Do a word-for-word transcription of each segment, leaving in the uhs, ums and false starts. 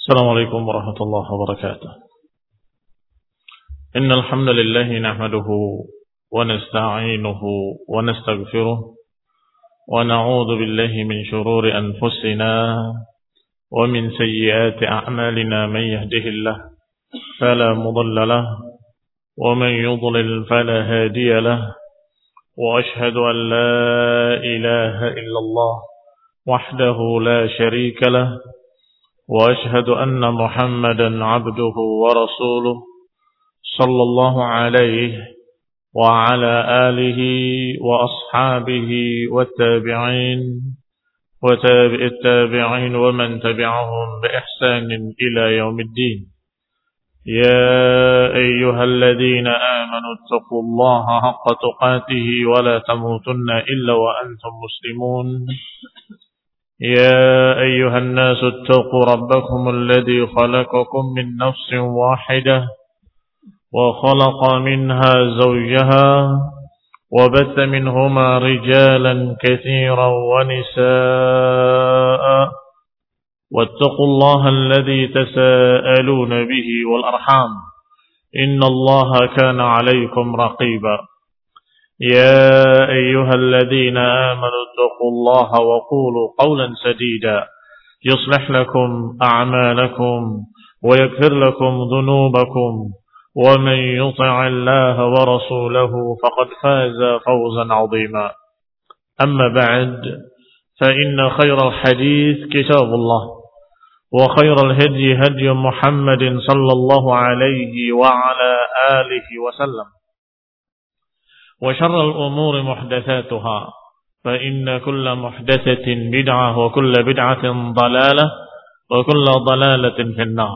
السلام عليكم ورحمة الله وبركاته. إن الحمد لله نحمده ونستعينه ونستغفره ونعوذ بالله من شرور أنفسنا ومن سيئات أعمالنا. من يهده الله فلا مضل له ومن يضلل فلا هادي له، وأشهد أن لا إله إلا الله وحده لا شريك له، وأشهد أن محمدا عبده ورسوله صلى الله عليه وعلى آله وأصحابه والتابعين وتابع التابعين ومن تبعهم بإحسان إلى يوم الدين. يا أيها الذين آمنوا اتقوا الله حق تقاته ولا تموتن إلا وأنتم مسلمون. يا أيها الناس اتقوا ربكم الذي خلقكم من نفس واحدة وخلق منها زوجها وبث منهما رجالا كثيرا ونساء، واتقوا الله الذي تساءلون به والأرحام إن الله كان عليكم رقيبا. يا أيها الذين آمنوا اتقوا الله وقولوا قولا سديدا يصلح لكم أعمالكم ويغفر لكم ذنوبكم، ومن يطع الله ورسوله فقد فاز فوزا عظيما. أما بعد، فإن خير الحديث كتاب الله، وخير الهدي هدي محمد صلى الله عليه وعلى آله وسلم، وشر الأمور محدثاتها، فإن كل محدثة بدعة وكل بدعة ضلالة وكل ضلالة في النار.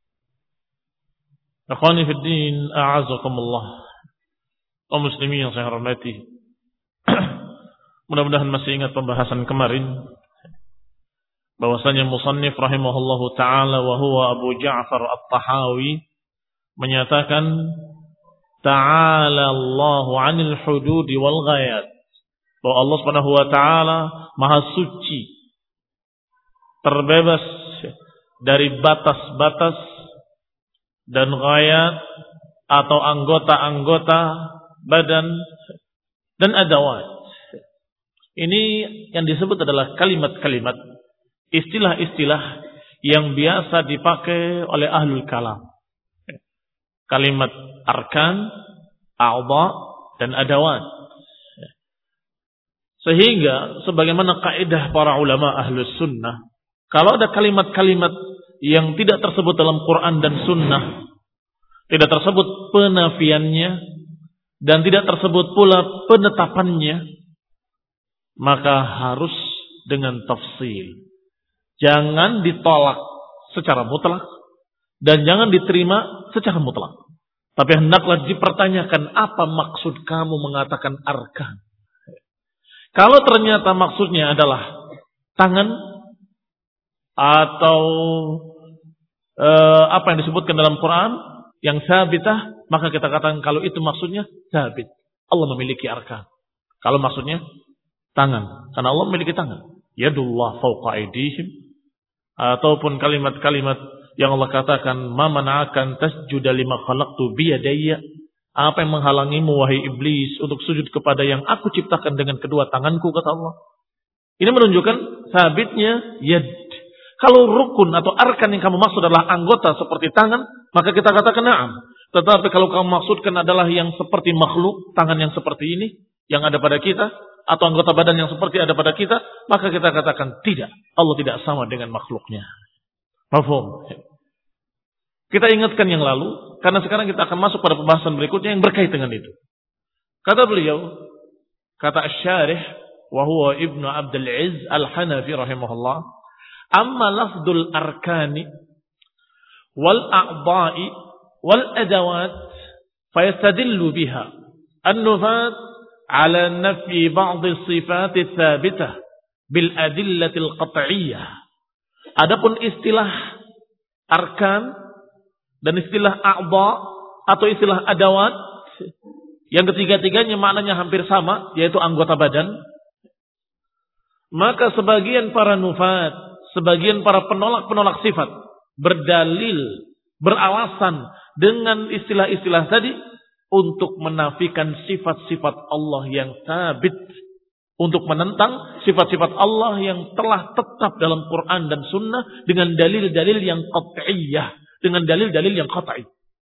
Akhwani fi din, a'azakumullah. Kaum muslimin yang saya hormati, mudah-mudahan masih ingat pembahasan kemarin bahwasanya musannif rahimahullahu taala wa huwa Abu Ja'far At-Tahawi menyatakan ta'ala Allahu 'anil hududi wal ghayat, bahwa Allah Subhanahu wa taala maha suci, terbebas dari batas-batas dan ghayat atau anggota-anggota badan dan adawat. Ini yang disebut adalah kalimat-kalimat, istilah-istilah yang biasa dipakai oleh ahlul kalam. Kalimat arkan, a'dha dan adawat. Sehingga sebagaimana kaidah para ulama ahlus sunnah, kalau ada kalimat-kalimat yang tidak tersebut dalam Quran dan sunnah, tidak tersebut penafiannya dan tidak tersebut pula penetapannya, maka harus dengan tafsil. Jangan ditolak secara mutlak dan jangan diterima secara mutlak. Tapi hendaklah dipertanyakan, apa maksud kamu mengatakan arkan? Kalau ternyata maksudnya adalah tangan atau eh, apa yang disebutkan dalam Quran yang sabitah, maka kita katakan kalau itu maksudnya sabit. Allah memiliki arkan. Kalau maksudnya tangan, karena Allah memiliki tangan. Yadullah fawqa aydihim. Ataupun kalimat-kalimat yang Allah katakan, ma mana'akan tasjuda lima khalaqtu biyadayya. Apa yang menghalangimu wahai iblis untuk sujud kepada yang aku ciptakan dengan kedua tanganku, kata Allah. Ini menunjukkan sabitnya yad. Kalau rukun atau arkan yang kamu maksud adalah anggota seperti tangan, maka kita katakan na'am. Tetapi kalau kamu maksudkan adalah yang seperti makhluk, tangan yang seperti ini yang ada pada kita, atau anggota badan yang seperti ada pada kita, maka kita katakan tidak. Allah tidak sama dengan makhluknya. Mafhum? Kita ingatkan yang lalu, karena sekarang kita akan masuk pada pembahasan berikutnya yang berkait dengan itu. Kata beliau, kata Asy-Syarih, wa huwa Ibnu Abdul Izz Al-Hanafi rahimahullah, amma lafdul arkani wal a'dha'i wal adawat fayastadillu biha an-nufat ala nafi ba'd as-sifat ats-tsabitah bil adillati al-qat'iyyah. Adapun istilah arkan dan istilah a'dha atau istilah adawat yang ketiga-tiganya maknanya hampir sama, yaitu anggota badan, maka sebagian para nufat, sebagian para penolak-penolak sifat berdalil, beralasan dengan istilah-istilah tadi untuk menafikan sifat-sifat Allah yang sabit, untuk menentang sifat-sifat Allah yang telah tetap dalam Quran dan Sunnah dengan dalil-dalil yang qat'iyah, dengan dalil-dalil yang qat'i.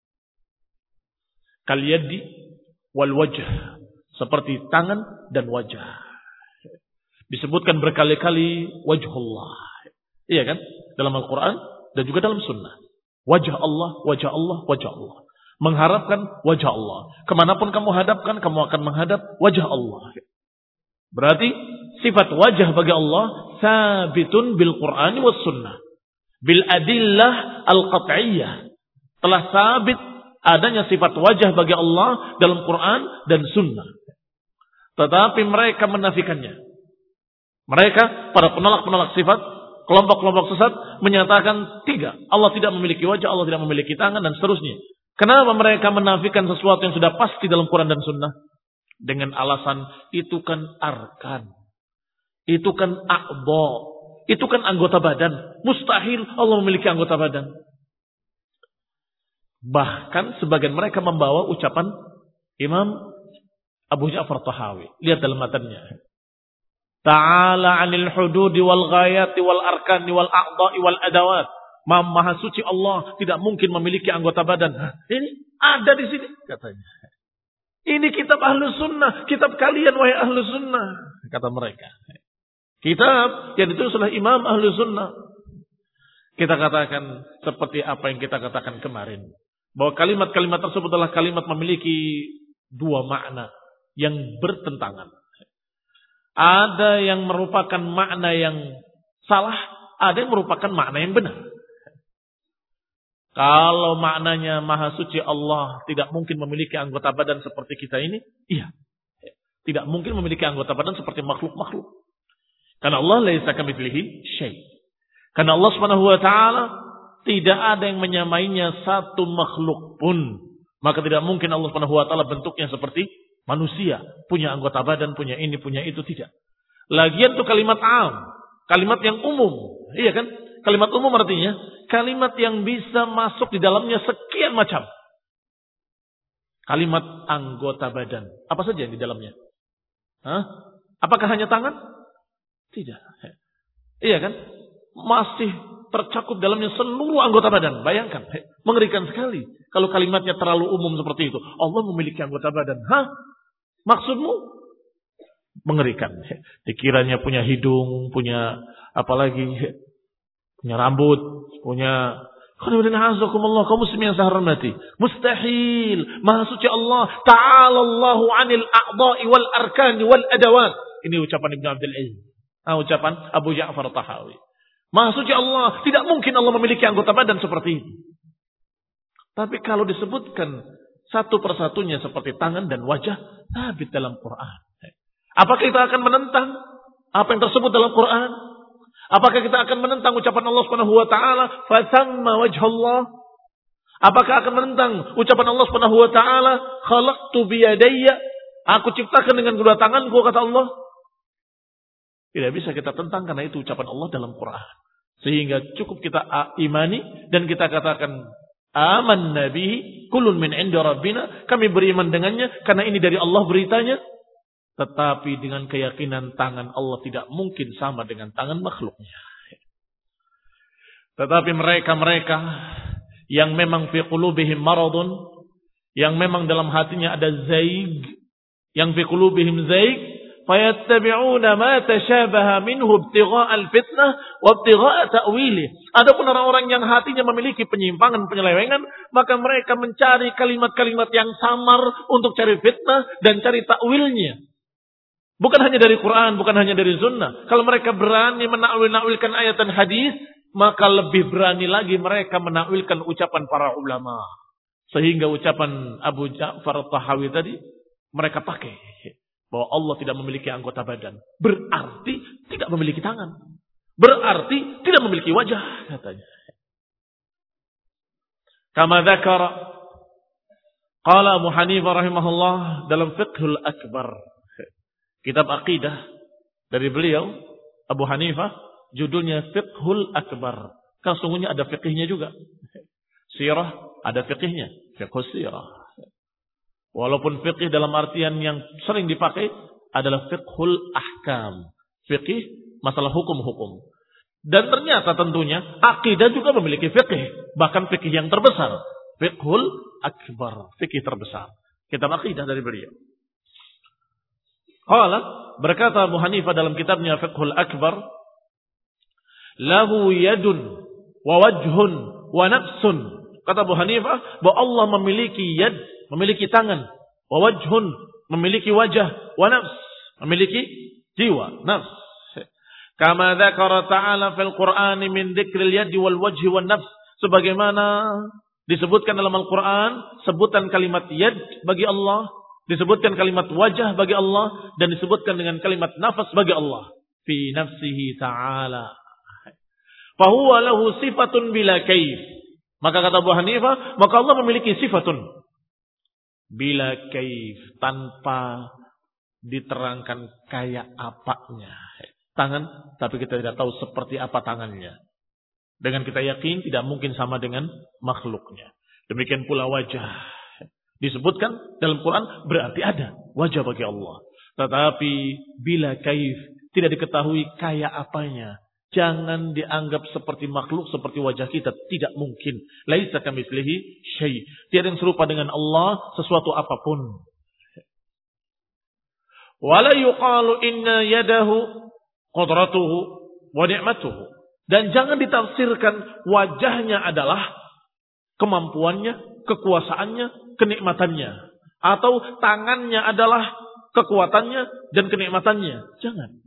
Kal yadi wal wajh, seperti tangan dan wajah. Disebutkan berkali-kali wajhullah. Iya kan? Dalam Al-Quran dan juga dalam Sunnah. Wajah Allah, wajah Allah, wajah Allah. Mengharapkan wajah Allah. Kemanapun kamu hadapkan, kamu akan menghadap wajah Allah. Berarti sifat wajah bagi Allah sabitun bil Qur'an was Sunnah. Bil adillah al-qat'iyah. Telah sabit adanya sifat wajah bagi Allah dalam Quran dan Sunnah. Tetapi mereka menafikannya. Mereka, para penolak-penolak sifat, kelompok-kelompok sesat, menyatakan tidak. Allah tidak memiliki wajah, Allah tidak memiliki tangan, dan seterusnya. Kenapa mereka menafikan sesuatu yang sudah pasti dalam Quran dan Sunnah? Dengan alasan, itu kan arkan. Itu kan a'dha. Itu kan anggota badan. Mustahil Allah memiliki anggota badan. Bahkan sebagian mereka membawa ucapan Imam Abu Ja'far Tahawi. Lihat dalam matanya. Ta'ala 'anil hududi wal ghayati wal arkani wal a'dha'i wal adawat. Maha suci Allah tidak mungkin memiliki anggota badan. Hah, ini ada di sini katanya. Ini kitab Ahlus Sunnah, kitab kalian wahai Ahlus Sunnah, kata mereka. Kitab yang ditulis oleh Imam Ahlus Sunnah. Kita katakan seperti apa yang kita katakan kemarin, bahwa kalimat-kalimat tersebut adalah kalimat memiliki dua makna yang bertentangan. Ada yang merupakan makna yang salah, ada yang merupakan makna yang benar. Kalau maknanya Maha Suci Allah tidak mungkin memiliki anggota badan seperti kita ini, iya. Tidak mungkin memiliki anggota badan seperti makhluk-makhluk. Karena Allah laisa kamitslihi syai'. Karena Allah Subhanahu wa taala tidak ada yang menyamainya satu makhluk pun. Maka tidak mungkin Allah Subhanahu wa taala bentuknya seperti manusia, punya anggota badan, punya ini, punya itu, tidak. Lagian itu kalimat am, kalimat yang umum. Iya kan? Kalimat umum artinya kalimat yang bisa masuk di dalamnya sekian macam. Kalimat anggota badan. Apa saja yang di dalamnya? Hah? Apakah hanya tangan? Tidak. Iya kan? Masih tercakup dalamnya seluruh anggota badan. Bayangkan. Mengerikan sekali. Kalau kalimatnya terlalu umum seperti itu. Allah memiliki anggota badan. Hah? Maksudmu? Mengerikan. Dikiranya punya hidung, punya apalagi, punya rambut, punya kaum muslimin yang saya hormati. Mustahil. Maha suci Allah. Ta'ala Allahu 'anil a'dha'i wal arkani wal adawat. Ini ucapan Ibnu Abdul Aziz. Ah, ucapan Abu Ja'far Tahawi. Maha suci Allah. Tidak mungkin Allah memiliki anggota badan seperti itu. Tapi kalau disebutkan satu persatunya seperti tangan dan wajah, sabit dalam Quran. Apakah kita akan menentang apa yang tersebut dalam Quran? Apakah kita akan menentang ucapan Allah Subhanahu wa taala, "Fasamma wajhallah"? Apakah akan menentang ucapan Allah Subhanahu wa taala, "Khalaqtu biyadayya"? Aku ciptakan dengan kedua tanganku, kata Allah. Tidak bisa kita tentang karena itu ucapan Allah dalam Quran. Sehingga cukup kita imani dan kita katakan, "Aman nabi kullun min 'indi rabbina." Kami beriman dengannya karena ini dari Allah beritanya. Tetapi dengan keyakinan tangan Allah tidak mungkin sama dengan tangan makhluknya. Tetapi mereka-mereka yang memang fi qulubihim maradun, yang memang dalam hatinya ada zaig, yang fi qulubihim zaig, fayattabi'una ma tashabaha minhu ibtigha'a al-fitnah wa ibtigha'a ta'wilih. Adapun orang-orang yang hatinya memiliki penyimpangan, penyelewengan, maka mereka mencari kalimat-kalimat yang samar untuk cari fitnah dan cari takwilnya. Bukan hanya dari Quran, bukan hanya dari Sunnah. Kalau mereka berani menakwil-nakwilkan ayat dan hadis, maka lebih berani lagi mereka menakwilkan ucapan para ulama. Sehingga ucapan Abu Ja'far Tahawi tadi, mereka pakai. Bahwa Allah tidak memiliki anggota badan. Berarti tidak memiliki tangan. Berarti tidak memiliki wajah, katanya. Kama dzakara qala Abu Hanifah rahimahullah dalam Fiqhul Akbar. Kitab akidah dari beliau Abu Hanifah, judulnya Fiqhul Akbar, Kan sungguhnya ada fikihnya juga. Sirah ada fikihnya, fiqh sirah. Walaupun fikih dalam artian yang sering dipakai adalah fiqhul ahkam, fikih masalah hukum-hukum. Dan ternyata tentunya akidah juga memiliki fikih, bahkan fikih yang terbesar, fiqhul akbar, fikih terbesar. Kitab akidah dari beliau. Qala, berkata Abu Hanifah dalam kitabnya Fiqhul Akbar, lahu yadun wa wajhun wa nafsun. Kata Abu Hanifah bahwa Allah memiliki yad, memiliki tangan, wa wajhun, memiliki wajah, wa nafs, memiliki jiwa, nafs. Kama dzakara ta'ala fil Qur'ani min dzikril yadi wal wajhi wan nafs, sebagaimana disebutkan dalam Al-Qur'an sebutan kalimat yad bagi Allah, disebutkan kalimat wajah bagi Allah, dan disebutkan dengan kalimat nafas bagi Allah. Fi nafsihi ta'ala. Fahuwa lahu sifatun bila kaif. Maka kata Abu Hanifah, maka Allah memiliki sifatun bila kaif, tanpa diterangkan kayak apanya. Tangan, tapi kita tidak tahu seperti apa tangannya. Dengan kita yakin tidak mungkin sama dengan makhluknya. Demikian pula wajah. Disebutkan dalam Quran berarti ada wajah bagi Allah. Tetapi bila kaif, tidak diketahui kayak apanya. Jangan dianggap seperti makhluk, seperti wajah kita. Tidak mungkin. Laisa kamitslihi syai'. Tiada yang serupa dengan Allah sesuatu apapun. Wala yuqalu inna yadahu qudratuhu wa ni'matuhu. Dan jangan ditafsirkan wajahnya adalah kemampuannya, kekuasaannya, kenikmatannya. Atau tangannya adalah kekuatannya dan kenikmatannya. Jangan.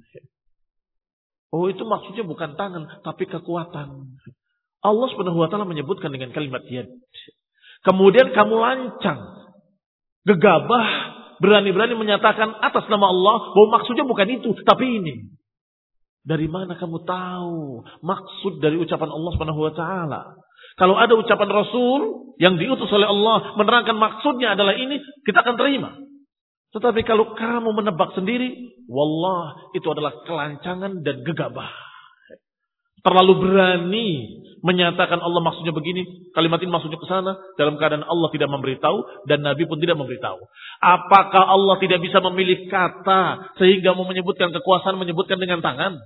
Oh, itu maksudnya bukan tangan, tapi kekuatan. Allah Subhanahu wa taala menyebutkan dengan kalimat yad. Kemudian kamu lancang, gegabah, berani-berani menyatakan atas nama Allah bahwa maksudnya bukan itu, tapi ini. Dari mana kamu tahu maksud dari ucapan Allah Subhanahu wa taala? Kalau ada ucapan Rasul yang diutus oleh Allah menerangkan maksudnya adalah ini, kita akan terima. Tetapi kalau kamu menebak sendiri, wallah, itu adalah kelancangan dan gegabah. Terlalu berani menyatakan Allah maksudnya begini, kalimat ini maksudnya ke sana, dalam keadaan Allah tidak memberitahu dan Nabi pun tidak memberitahu. Apakah Allah tidak bisa memilih kata sehingga mau menyebutkan kekuasaan menyebutkan dengan tangan?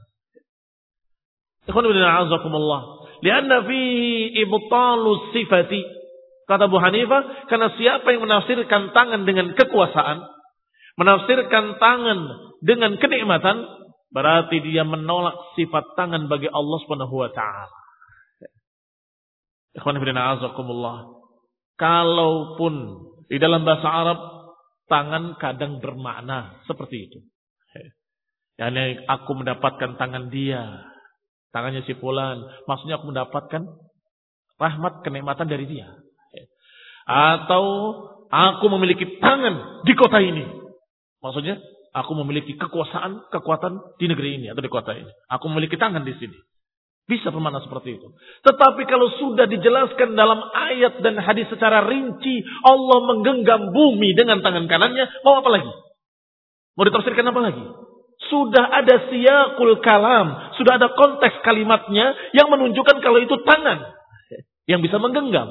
Ikhwan fillah, a'azakumullah. Lianna fihi ibtalus sifati. Kata Abu Hanifah, karena siapa yang menafsirkan tangan dengan kekuasaan, menafsirkan tangan dengan kenikmatan, berarti dia menolak sifat tangan bagi Allah Subhanahu wa taala. Ikhwan fillah, a'azakumullah. Kalaupun di dalam bahasa Arab tangan kadang bermakna seperti itu. Yani aku mendapatkan tangan dia, tangannya si fulan, maksudnya aku mendapatkan rahmat kenikmatan dari dia. Atau aku memiliki tangan di kota ini. Maksudnya, aku memiliki kekuasaan, kekuatan di negeri ini atau di kota ini. Aku memiliki tangan di sini. Bisa bermakna seperti itu. Tetapi kalau sudah dijelaskan dalam ayat dan hadis secara rinci, Allah menggenggam bumi dengan tangan kanannya, mau apa lagi? Mau ditafsirkan apa lagi? Sudah ada siyaqul kalam, sudah ada konteks kalimatnya yang menunjukkan kalau itu tangan yang bisa menggenggam.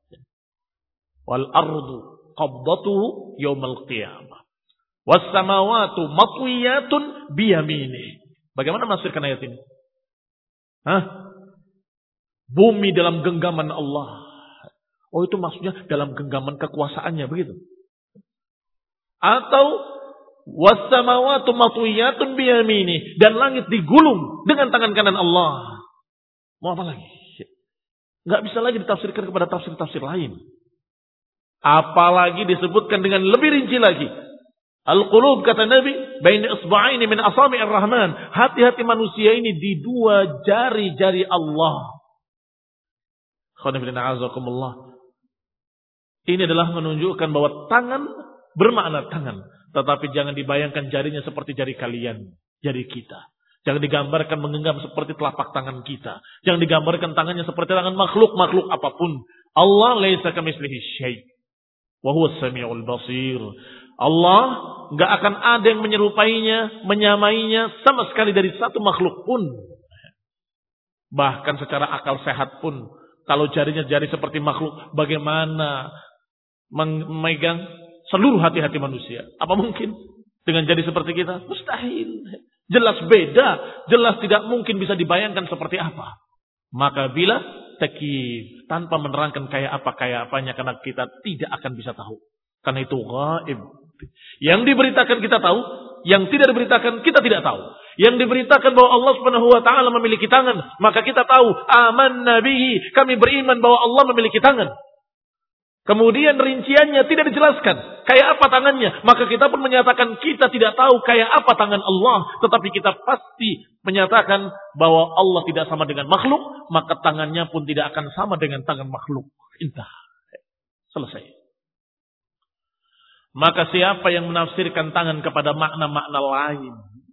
Wal ardu qabdatuhu yaumal qiyamah. Was-samawatu matwiyatun biyamini. Bagaimana menafsirkan ayat ini? Hah? Bumi dalam genggaman Allah. Oh, itu maksudnya dalam genggaman kekuasaannya, begitu? Atau was-samawatu matwiyatun biyamini, dan langit digulung dengan tangan kanan Allah. Mau apa lagi? Enggak bisa lagi ditafsirkan kepada tafsir-tafsir lain. Apalagi disebutkan dengan lebih rinci lagi. Al-qulub, kata Nabi, baina isba'aini min asabi'ir rahman. Hati-hati manusia ini di dua jari-jari Allah. Ini adalah menunjukkan bahwa tangan bermakna tangan. Tetapi jangan dibayangkan jarinya seperti jari kalian, jari kita. Jangan digambarkan menggenggam seperti telapak tangan kita. Jangan digambarkan tangannya seperti tangan makhluk-makhluk apapun. Allah laisa kamitslihi syai'. Wa huwas samiul basir. Allah enggak akan ada yang menyerupainya, menyamainya sama sekali dari satu makhluk pun. Bahkan secara akal sehat pun, kalau jarinya jari seperti makhluk, bagaimana memegang seluruh hati-hati manusia? Apa mungkin dengan jari seperti kita? Mustahil. Jelas beda, jelas tidak mungkin bisa dibayangkan seperti apa. Maka bila takyif, tanpa menerangkan kayak apa kayak apanya, karena kita tidak akan bisa tahu. Karena itu gaib. Yang diberitakan kita tahu, yang tidak diberitakan kita tidak tahu. Yang diberitakan bahwa Allah Subhanahu wa taala memiliki tangan, maka kita tahu, amanna bihi, kami beriman bahwa Allah memiliki tangan. Kemudian rinciannya tidak dijelaskan, kayak apa tangannya, maka kita pun menyatakan kita tidak tahu kayak apa tangan Allah, tetapi kita pasti menyatakan bahwa Allah tidak sama dengan makhluk, maka tangannya pun tidak akan sama dengan tangan makhluk. Intah. Selesai. Maka siapa yang menafsirkan tangan kepada makna-makna lain,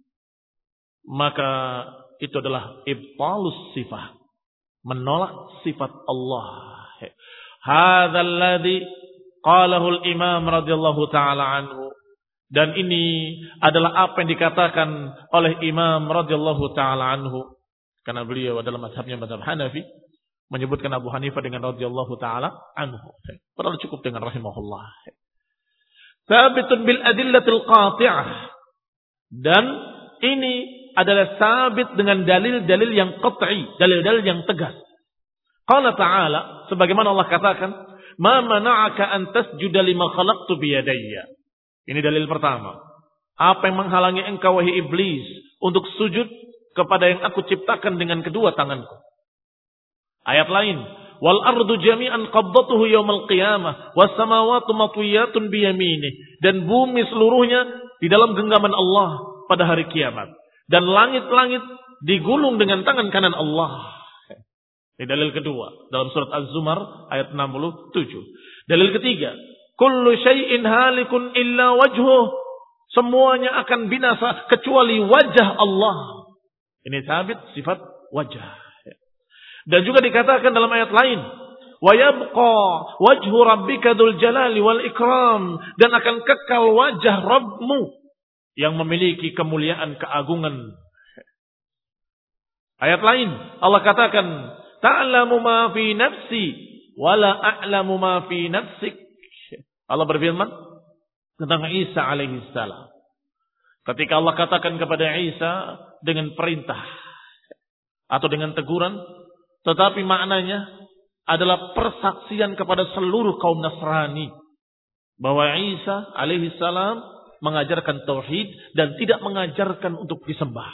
maka itu adalah ibtalus sifat, menolak sifat Allah. Hadzal ladzi qalahu al-Imam radhiyallahu taala anhu, dan ini adalah apa yang dikatakan oleh Imam radhiyallahu taala anhu, karena beliau adalah mazhabnya mazhab Hanafi, menyebutkan Abu Hanifah dengan radhiyallahu taala anhu. Padahal cukup dengan rahimahullah. Sabitun bil adillatil qati'ah, dan ini adalah sabit dengan dalil-dalil yang qat'i, dalil-dalil yang tegas. Qala ta'ala, sebagaimana Allah katakan, ma mana'aka an tasjuda lima khalaqtu biyadayya. Ini dalil pertama. Apa yang menghalangi engkau wahai iblis untuk sujud kepada yang aku ciptakan dengan kedua tanganku? Ayat lain, wal ardu jami'an qabdatuhu yaumal qiyamah was samawati matwiyatun biyaminih, dan bumi seluruhnya di dalam genggaman Allah pada hari kiamat, dan langit-langit digulung dengan tangan kanan Allah. Ini dalil kedua dalam surat Az-Zumar ayat enam puluh tujuh. Dalil ketiga, kullu syai'in halikun illa wajhuh, semuanya akan binasa kecuali wajah Allah. Ini sabit sifat wajah. Dan juga dikatakan dalam ayat lain, wa yabqa wajhu rabbika dzul jalali wal ikram, dan akan kekal wajah Rabbmu yang memiliki kemuliaan, keagungan. Ayat lain Allah katakan, ta'lamu ma fi nafsi wa la a'lamu ma fi nafsik. Allah berfirman tentang Isa alaihi salam. Ketika Allah katakan kepada Isa dengan perintah atau dengan teguran, tetapi maknanya adalah persaksian kepada seluruh kaum Nasrani bahwa Isa alaihi salam mengajarkan tauhid dan tidak mengajarkan untuk disembah.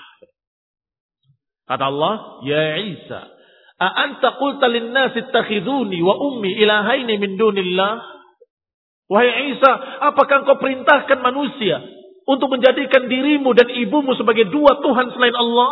Kata Allah, ya Isa, a anta qulta lin-nasi ittakhiduni wa ummi ilahaini min dunillah? Wahai Isa, apakah engkau perintahkan manusia untuk menjadikan dirimu dan ibumu sebagai dua Tuhan selain Allah?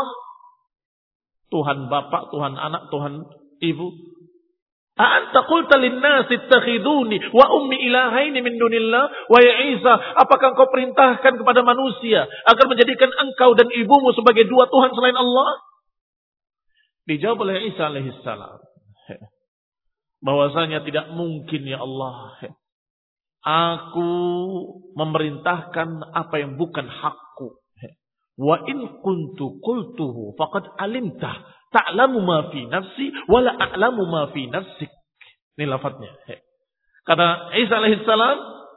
Tuhan bapak, Tuhan anak, Tuhan ibu. A anta qulta lin-nasi ittakhiduni wa ummi ilahaini min dunillah? Wahai Isa, apakah engkau perintahkan kepada manusia agar menjadikan engkau dan ibumu sebagai dua Tuhan selain Allah? Dijawab oleh Isa alaihissalam, bahwasanya tidak mungkin ya Allah, aku memerintahkan apa yang bukan hakku. Wa in kuntu qultuhu faqad alimtah ta'lamu ma fi nafsi wa la a'lamu ma fi nafsik. Ini lafadznya. Kata Isa alaihissalam,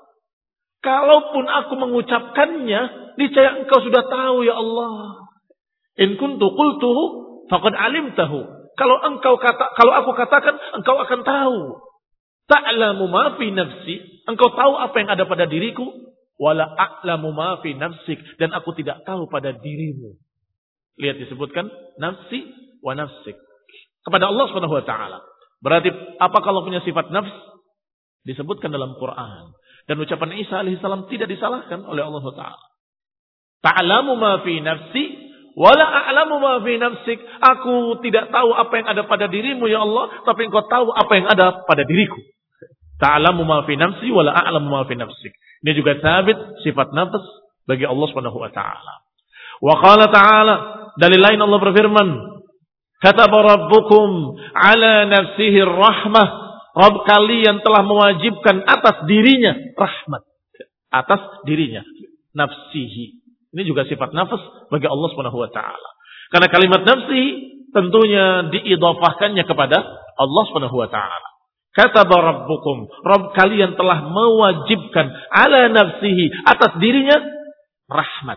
kalaupun aku mengucapkannya, niscaya engkau sudah tahu ya Allah. In kuntu qultuhu faqad alimtahu. Kalau engkau kata, kalau aku katakan, engkau akan tahu. Ta'lamu ma fi nafsi, engkau tahu apa yang ada pada diriku, wala a'lamu ma fi nafsik, dan aku tidak tahu pada dirimu. Lihat disebutkan nafsi wa nafsik kepada Allah Subhanahu wa taala. Berarti apa kalau punya sifat nafs? Disebutkan dalam Quran. Dan ucapan Isa alaihissalam tidak disalahkan oleh Allah taala. Ta'lamu ma fi nafsi wala a'lamu ma fi nafsik. Aku tidak tahu apa yang ada pada dirimu ya Allah, tapi engkau tahu apa yang ada pada diriku. Ta'lamu ma fi nafsi wala a'lamu ma fi nafsik. Ini juga sabit sifat nafs bagi Allah Subhanahu wa taala. Wa qala ta'ala, dalil lain Allah berfirman, kataba rabbukum ala nafsihi rahmah. Rabb kalian telah mewajibkan atas dirinya rahmat. Atas dirinya nafsihi. Ini juga sifat nafs bagi Allah Subhanahu wa taala. Karena kalimat nafsi tentunya diidhafahkannya kepada Allah Subhanahu wa taala. Kataba rabbukum, Rabb kalian telah mewajibkan ala nafsihi, atas dirinya rahmat.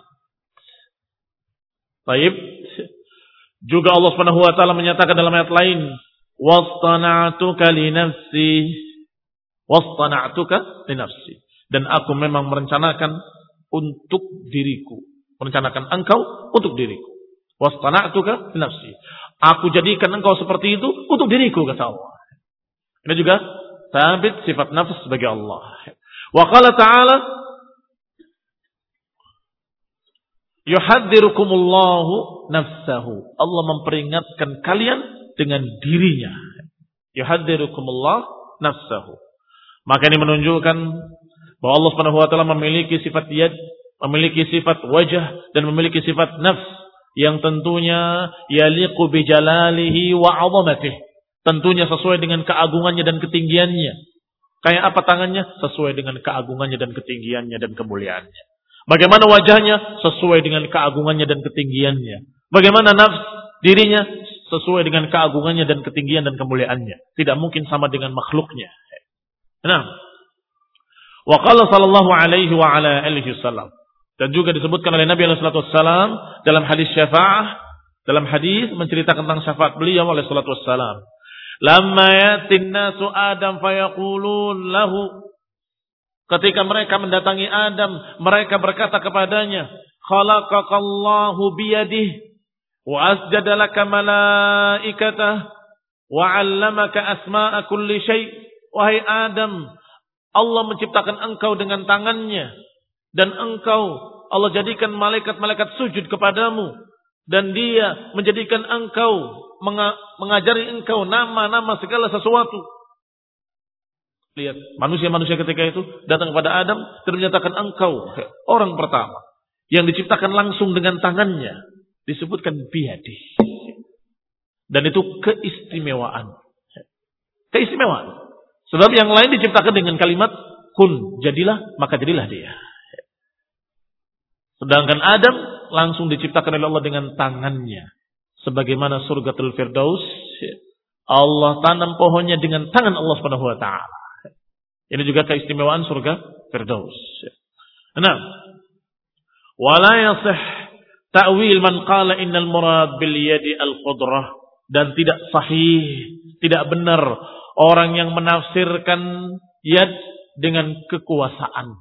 Baik. Juga Allah Subhanahu wa taala menyatakan dalam ayat lain, wastana'tuka li nafsi, wastana'tuka li nafsi. Dan aku memang merencanakan untuk diriku, merencanakan engkau untuk diriku. Wastana'tuka li nafsi. Aku jadikan engkau seperti itu untuk diriku, kata Allah. Ini juga sabit sifat nafs bagi Allah. Wa qala ta'ala yuhadzirukumullahu nafsahu. Allah memperingatkan kalian dengan dirinya. Yuhadzirukumullahu nafsahu. Maka ini menunjukkan bahwa Allah Subhanahu wa taala memiliki sifat yad, memiliki sifat wajah dan memiliki sifat nafs yang tentunya yaliqu bi jalalihi wa 'azamatihi. Tentunya sesuai dengan keagungannya dan ketinggiannya. Kayak apa tangannya? Sesuai dengan keagungannya dan ketinggiannya dan kemuliaannya. Bagaimana wajahnya? Sesuai dengan keagungannya dan ketinggiannya. Bagaimana nafs dirinya? Sesuai dengan keagungannya dan ketinggian dan kemuliaannya. Tidak mungkin sama dengan makhluknya. Nah, wa qala sallallahu alaihi wa ala alihi wasallam. Dan juga disebutkan oleh Nabi alaihi salatu wassalam dalam hadis syafaah, dalam hadis menceritakan tentang syafaat beliau alaihi salatu wassalam. Lamma yatin nasu Adam fayaqulun lahu. Ketika mereka mendatangi Adam, mereka berkata kepadanya, khalaqakallahu biyadihi wa asjada laka malaikatah wa 'allamaka asma'a kulli syai'. Wahai Adam, Allah menciptakan engkau dengan tangannya dan engkau Allah jadikan malaikat-malaikat sujud kepadamu dan dia menjadikan engkau mengajari engkau nama-nama segala sesuatu. Lihat, manusia-manusia ketika itu datang kepada Adam dan menyatakan engkau orang pertama yang diciptakan langsung dengan tangannya, disebutkan biyadi. Dan itu keistimewaan. Keistimewaan. Sebab yang lain diciptakan dengan kalimat kun, jadilah, maka jadilah dia. Sedangkan Adam langsung diciptakan oleh Allah dengan tangannya. Sebagaimana surgatul firdaus, Allah tanam pohonnya dengan tangan Allah Subhanahu wa taala. Ini juga keistimewaan surga firdaus. Nah, wala yasih ta'wil man qala innal murad bil yadi al qudrah, dan tidak sahih, tidak benar orang yang menafsirkan yad dengan kekuasaan.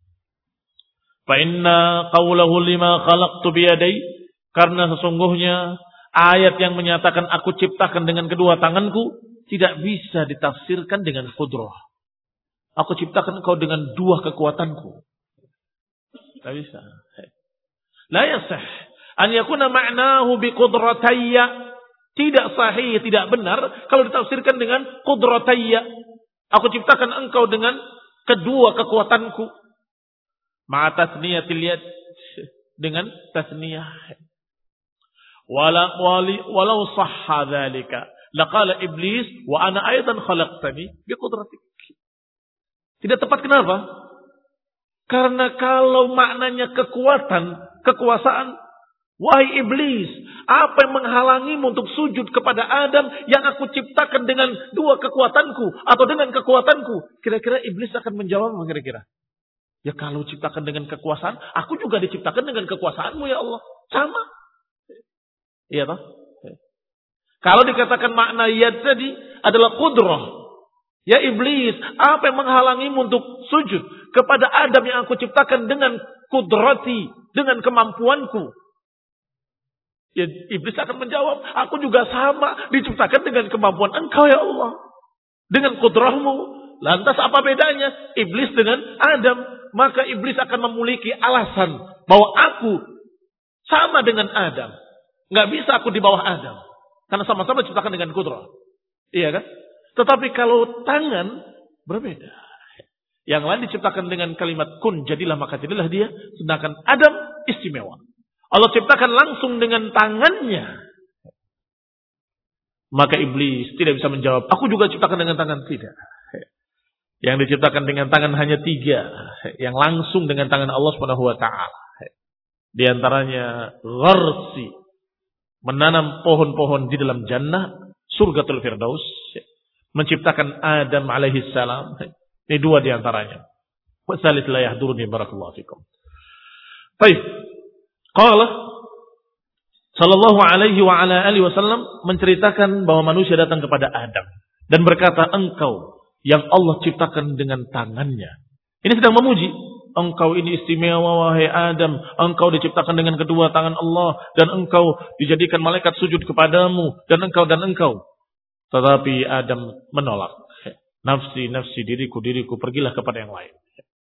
Fa inna qawlahu lima khalaqtu biyadai, karena sesungguhnya ayat yang menyatakan aku ciptakan dengan kedua tanganku tidak bisa ditafsirkan dengan qudrah. Aku ciptakan engkau dengan dua kekuatanku. Tidak bisa. La yasih an yakuna ma'nahu bi qudratayya. Tidak sahih, tidak benar kalau ditafsirkan dengan qudratayya. Aku ciptakan engkau dengan kedua kekuatanku. Ma'a tasniyatil yad, dengan tasniyah. Wala wali walau sahha dzalika laqala iblis wa ana aidan khalaqtani bi qudratik. Tidak tepat, kenapa? Karena kalau maknanya kekuatan, kekuasaan, wahai iblis, apa yang menghalangimu untuk sujud kepada Adam yang aku ciptakan dengan dua kekuatanku atau dengan kekuatanku? Kira-kira iblis akan menjawab kira-kira? Ya kalau ciptakan dengan kekuasaan, aku juga diciptakan dengan kekuasaanmu ya Allah. Sama. Iya toh? Kalau dikatakan makna yad tadi adalah qudrah. Ya iblis, apa yang menghalangimu untuk sujud kepada Adam yang aku ciptakan dengan kudrati, dengan kemampuanku? Ya iblis akan menjawab, aku juga sama diciptakan dengan kemampuan engkau ya Allah. Dengan kudrahmu. Lantas apa bedanya iblis dengan Adam? Maka iblis akan memiliki alasan bahwa aku sama dengan Adam. Nggak bisa aku di bawah Adam. Karena sama-sama diciptakan dengan kudrah. Iya kan? Tetapi kalau tangan berbeda. Yang lain diciptakan dengan kalimat kun, jadilah maka jadilah dia. Sedangkan Adam istimewa. Allah ciptakan langsung dengan tangannya. Maka iblis tidak bisa menjawab, aku juga ciptakan dengan tangan. Tidak. Yang diciptakan dengan tangan hanya tiga. Yang langsung dengan tangan Allah subhanahu wa taala. Di antaranya gharsi. menanam pohon-pohon di dalam jannah, surgatul firdaus, menciptakan Adam alaihi salam. Ini dua di antaranya. Wasalis la yahduruni barakallahu fikum. Baik. Qala sallallahu alaihi wa ala alihi wasallam menceritakan bahwa manusia datang kepada Adam dan berkata, engkau yang Allah ciptakan dengan tangannya. Ini sedang memuji. Engkau ini istimewa wahai Adam. Engkau diciptakan dengan kedua tangan Allah. Dan engkau dijadikan malaikat sujud kepadamu. Dan engkau dan engkau. Tetapi Adam menolak. Nafsi, nafsi, diriku, diriku. Pergilah kepada yang lain.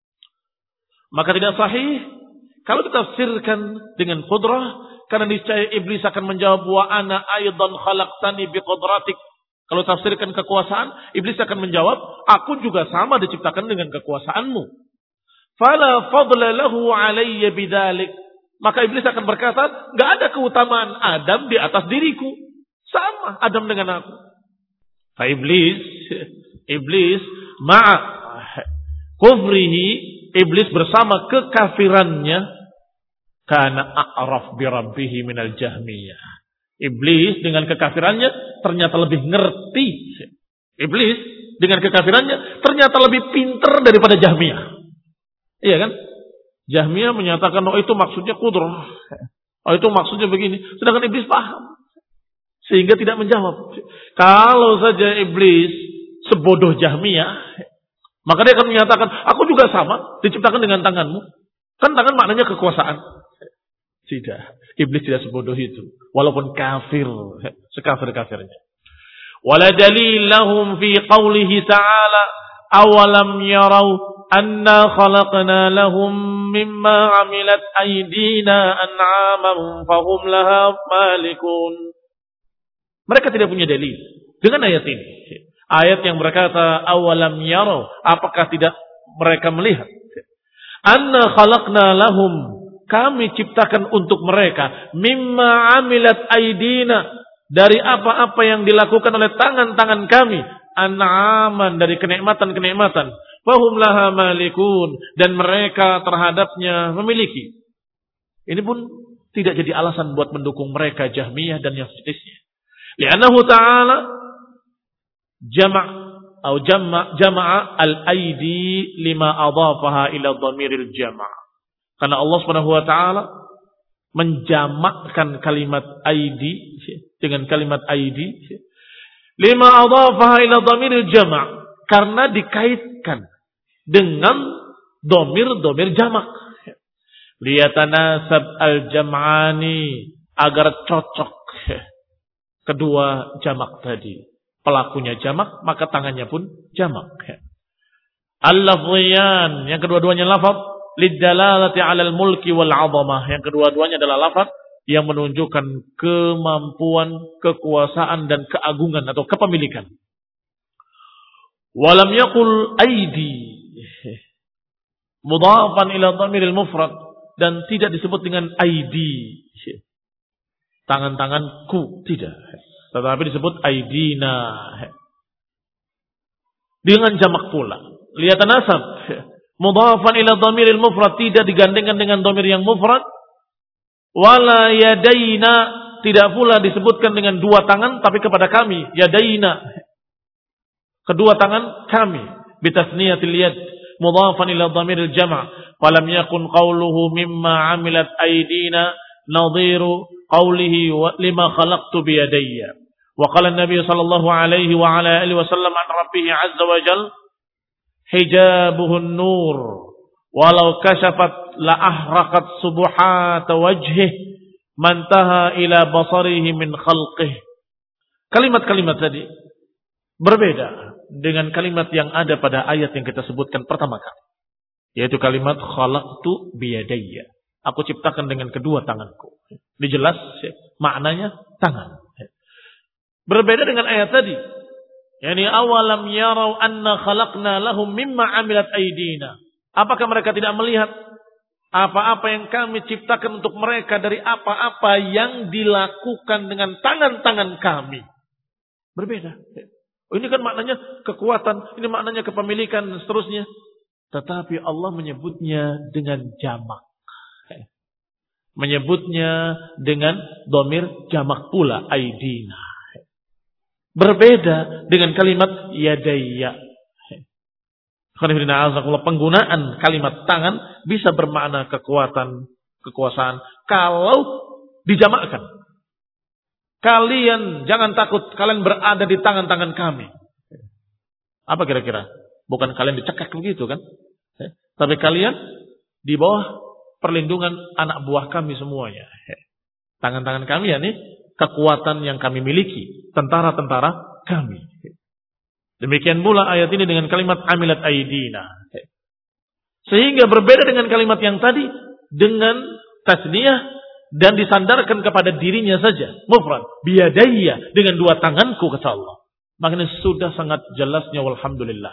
Maka tidak sahih. Kalau ditafsirkan dengan qudrah. Karena niscaya iblis akan menjawab. Wa ana aydan khalaqtani biqudratik. Kalau tafsirkan kekuasaan. Iblis akan menjawab. Aku juga sama diciptakan dengan kekuasaanmu. Fala fadla lahu alayya bidzalik. Maka iblis akan berkata, enggak ada keutamaan Adam di atas diriku. Sama Adam dengan aku. Fa iblis, iblis ma'a kufrihi, iblis bersama kekafirannya, kana a'raf bi rabbih minal jahmiyah. Iblis dengan kekafirannya ternyata lebih ngerti. Iblis dengan kekafirannya ternyata lebih pintar daripada Jahmiyah. Iya kan? Jahmiyah menyatakan, oh itu maksudnya kudrah. Oh itu maksudnya begini. Sedangkan iblis paham. Sehingga tidak menjawab. Kalau saja iblis sebodoh Jahmiyah, maka dia akan menyatakan, aku juga sama, diciptakan dengan tanganmu. Kan tangan maknanya kekuasaan. Tidak. Iblis tidak sebodoh itu. Walaupun kafir. Sekafir-kafirnya. Wala dalil lahum fi qawlihi ta'ala, awalam yarau anna khalaqna lahum mimma amilat aydina an'aman fahum laha malikun. Mereka tidak punya dalil dengan ayat ini. Ayat yang berkata awalam yarau, apakah tidak mereka melihat? Anna khalaqna lahum, kami ciptakan untuk mereka mimma amilat aydina, dari apa-apa yang dilakukan oleh tangan-tangan kami, an'aman, dari kenikmatan-kenikmatan. Fahum laha malikun, dan mereka terhadapnya memiliki. Ini pun tidak jadi alasan buat mendukung mereka Jahmiyah dan yang sejenisnya. Li'annahu ta'ala jama' atau jama' jama'a al-aidi lima adhafaha ila dhamiril jama'. Karena Allah Subhanahu wa taala menjamakkan kalimat aidi dengan kalimat aidi lima adhafaha ila dhamiril jama', karena dikaitkan dengan domir-domir jamak. Liyatanasab al-jam'ani, agar cocok kedua jamak tadi. Pelakunya jamak, maka tangannya pun jamak. Al-lafziyan, yang kedua-duanya lafaz, lidalalati 'alal mulki wal 'azamah. Yang kedua-duanya adalah lafaz yang menunjukkan kemampuan, kekuasaan dan keagungan atau kepemilikan. Walam yaqul aidi mudhafan ila dhamiril mufrad, dan tidak disebut dengan aidi, tangan-tanganku, tidak, tetapi disebut aidina dengan jamak pula. Lihatan nasab mudhafan ila dhamiril mufrad, tidak digandengkan dengan dhamir yang mufrad. Wala yadaina, tidak pula disebutkan dengan dua tangan, tapi kepada kami yadaina, kedua tangan kami, bitasniyatil yad mudhafan ila dhamiril jama', falam yakun qawluhu mimma 'amilat aydina nadhiru qawlihi lima khalaqtu bi yadayya. Wa qala an-nabiy sallallahu alaihi wa ala alihi wasallam an rabbih 'azza wa jalla hijabuhu an-nur walau kashafat la ahraqat subuhat wajhihi mantaha ila basarihi min khalqihi. Kalimat-kalimat tadi berbeda dengan kalimat yang ada pada ayat yang kita sebutkan pertama kali, yaitu kalimat khalaqtu biyadayya, aku ciptakan dengan kedua tanganku. Ini jelas maknanya tangan. Berbeda dengan ayat tadi, yakni awalam yarau anna khalaqna lahum mimma amilat aydina. Apakah mereka tidak melihat apa-apa yang kami ciptakan untuk mereka dari apa-apa yang dilakukan dengan tangan-tangan kami? Berbeda. Oh, ini kan maknanya kekuatan, ini maknanya kepemilikan dan seterusnya. Tetapi Allah menyebutnya dengan jamak. menyebutnya dengan dhamir jamak pula aidina. Berbeda dengan kalimat yadayya. Penggunaan kalimat tangan bisa bermakna kekuatan, kekuasaan kalau dijamakkan. Kalian jangan takut, kalian berada di tangan-tangan kami. Apa kira-kira? Bukan kalian dicekak begitu kan? Tapi kalian di bawah perlindungan anak buah kami semuanya. Tangan-tangan kami ya nih kekuatan yang kami miliki, tentara-tentara kami. Demikian pula ayat ini dengan kalimat amilat aidina. Sehingga berbeda dengan kalimat yang tadi dengan tasniyah dan disandarkan kepada dirinya saja. Mufrad, biyadayya, dengan dua tanganku kata Allah. Makanya sudah sangat jelasnya walhamdulillah.